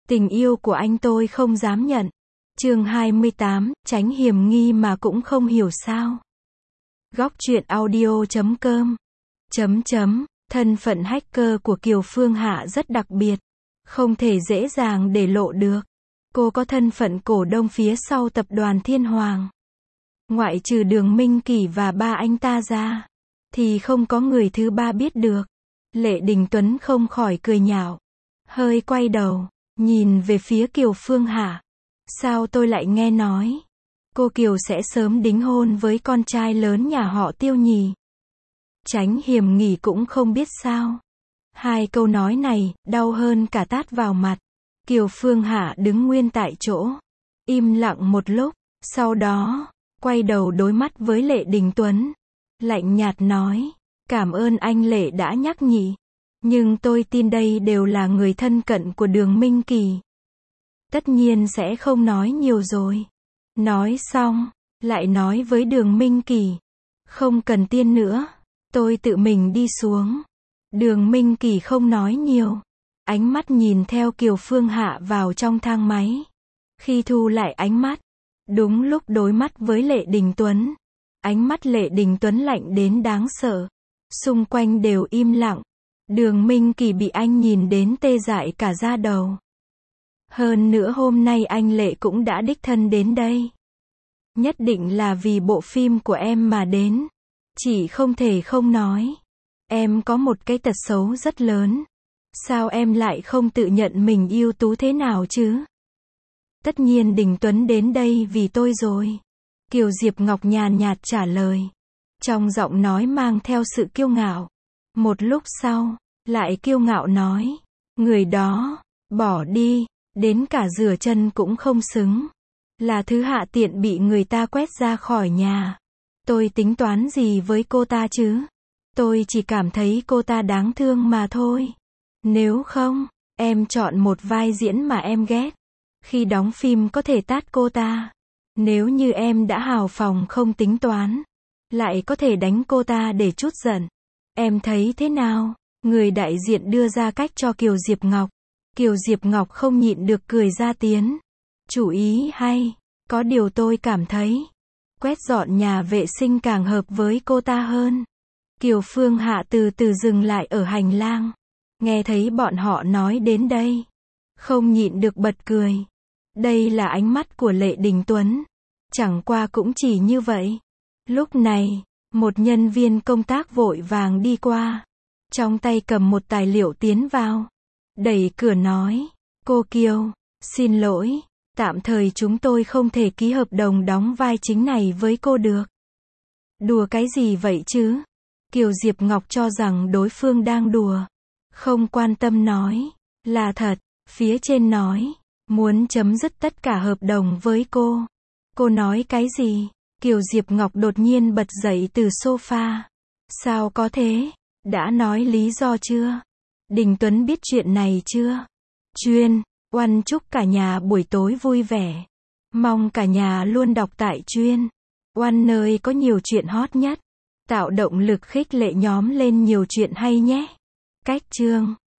Tình yêu của anh tôi không dám nhận. Chương 28, tránh hiểm nghi mà cũng không hiểu sao. Góc truyện audio.com. Thân phận hacker của Kiều Phương Hạ rất đặc biệt, không thể dễ dàng để lộ được. Cô có thân phận cổ đông phía sau tập đoàn Thiên Hoàng. Ngoại trừ Đường Minh Kỷ và ba anh ta ra, thì không có người thứ ba biết được. Lệ Đình Tuấn không khỏi cười nhạo, hơi quay đầu, nhìn về phía Kiều Phương Hạ. Sao tôi lại nghe nói, cô Kiều sẽ sớm đính hôn với con trai lớn nhà họ Tiêu nhỉ? Tránh hiểm nghi cũng không biết sao. Hai câu nói này, đau hơn cả tát vào mặt. Kiều Phương Hạ đứng nguyên tại chỗ, im lặng một lúc, sau đó, quay đầu đối mắt với Lệ Đình Tuấn. Lạnh nhạt nói, cảm ơn anh Lệ đã nhắc nhỉ. Nhưng tôi tin đây đều là người thân cận của Đường Minh Kỷ. Tất nhiên sẽ không nói nhiều rồi. Nói xong, lại nói với Đường Minh Kỷ, không cần tiên nữa, tôi tự mình đi xuống. Đường Minh Kỷ không nói nhiều, ánh mắt nhìn theo Kiều Phương Hạ vào trong thang máy. Khi thu lại ánh mắt, đúng lúc đối mắt với Lệ Đình Tuấn, ánh mắt Lệ Đình Tuấn lạnh đến đáng sợ. Xung quanh đều im lặng. Đường Minh Kỷ bị anh nhìn đến tê dại cả da đầu. Hơn nữa hôm nay anh Lệ cũng đã đích thân đến đây. Nhất định là vì bộ phim của em mà đến. Chỉ không thể không nói, em có một cái tật xấu rất lớn. Sao em lại không tự nhận mình ưu tú thế nào chứ? Tất nhiên Đình Tuấn đến đây vì tôi rồi. Kiều Diệp Ngọc nhàn nhạt trả lời, trong giọng nói mang theo sự kiêu ngạo. Một lúc sau, lại kiêu ngạo nói, người đó, bỏ đi, đến cả rửa chân cũng không xứng. Là thứ hạ tiện bị người ta quét ra khỏi nhà. Tôi tính toán gì với cô ta chứ? Tôi chỉ cảm thấy cô ta đáng thương mà thôi. Nếu không, em chọn một vai diễn mà em ghét. Khi đóng phim có thể tát cô ta. Nếu như em đã hào phóng không tính toán, lại có thể đánh cô ta để trút giận. Em thấy thế nào? Người đại diện đưa ra cách cho Kiều Diệp Ngọc. Kiều Diệp Ngọc không nhịn được cười ra tiếng. Chủ ý hay, có điều tôi cảm thấy, quét dọn nhà vệ sinh càng hợp với cô ta hơn. Kiều Phương Hạ từ từ dừng lại ở hành lang. Nghe thấy bọn họ nói đến đây, không nhịn được bật cười. Đây là ánh mắt của Lệ Đình Tuấn. Chẳng qua cũng chỉ như vậy. Lúc này, một nhân viên công tác vội vàng đi qua. Trong tay cầm một tài liệu tiến vào. Đẩy cửa nói, cô Kiều, xin lỗi, tạm thời chúng tôi không thể ký hợp đồng đóng vai chính này với cô được. Đùa cái gì vậy chứ? Kiều Diệp Ngọc cho rằng đối phương đang đùa. Không quan tâm nói, là thật. Phía trên nói, muốn chấm dứt tất cả hợp đồng với cô. Cô nói cái gì? Kiều Diệp Ngọc đột nhiên bật dậy từ sofa. Sao có thế? Đã nói lý do chưa? Đình Tuấn biết chuyện này chưa? Chuyên, oan chúc cả nhà buổi tối vui vẻ. Mong cả nhà luôn đọc tại Chuyên. Oan nơi có nhiều chuyện hot nhất. Tạo động lực khích lệ nhóm lên nhiều chuyện hay nhé. Cách chương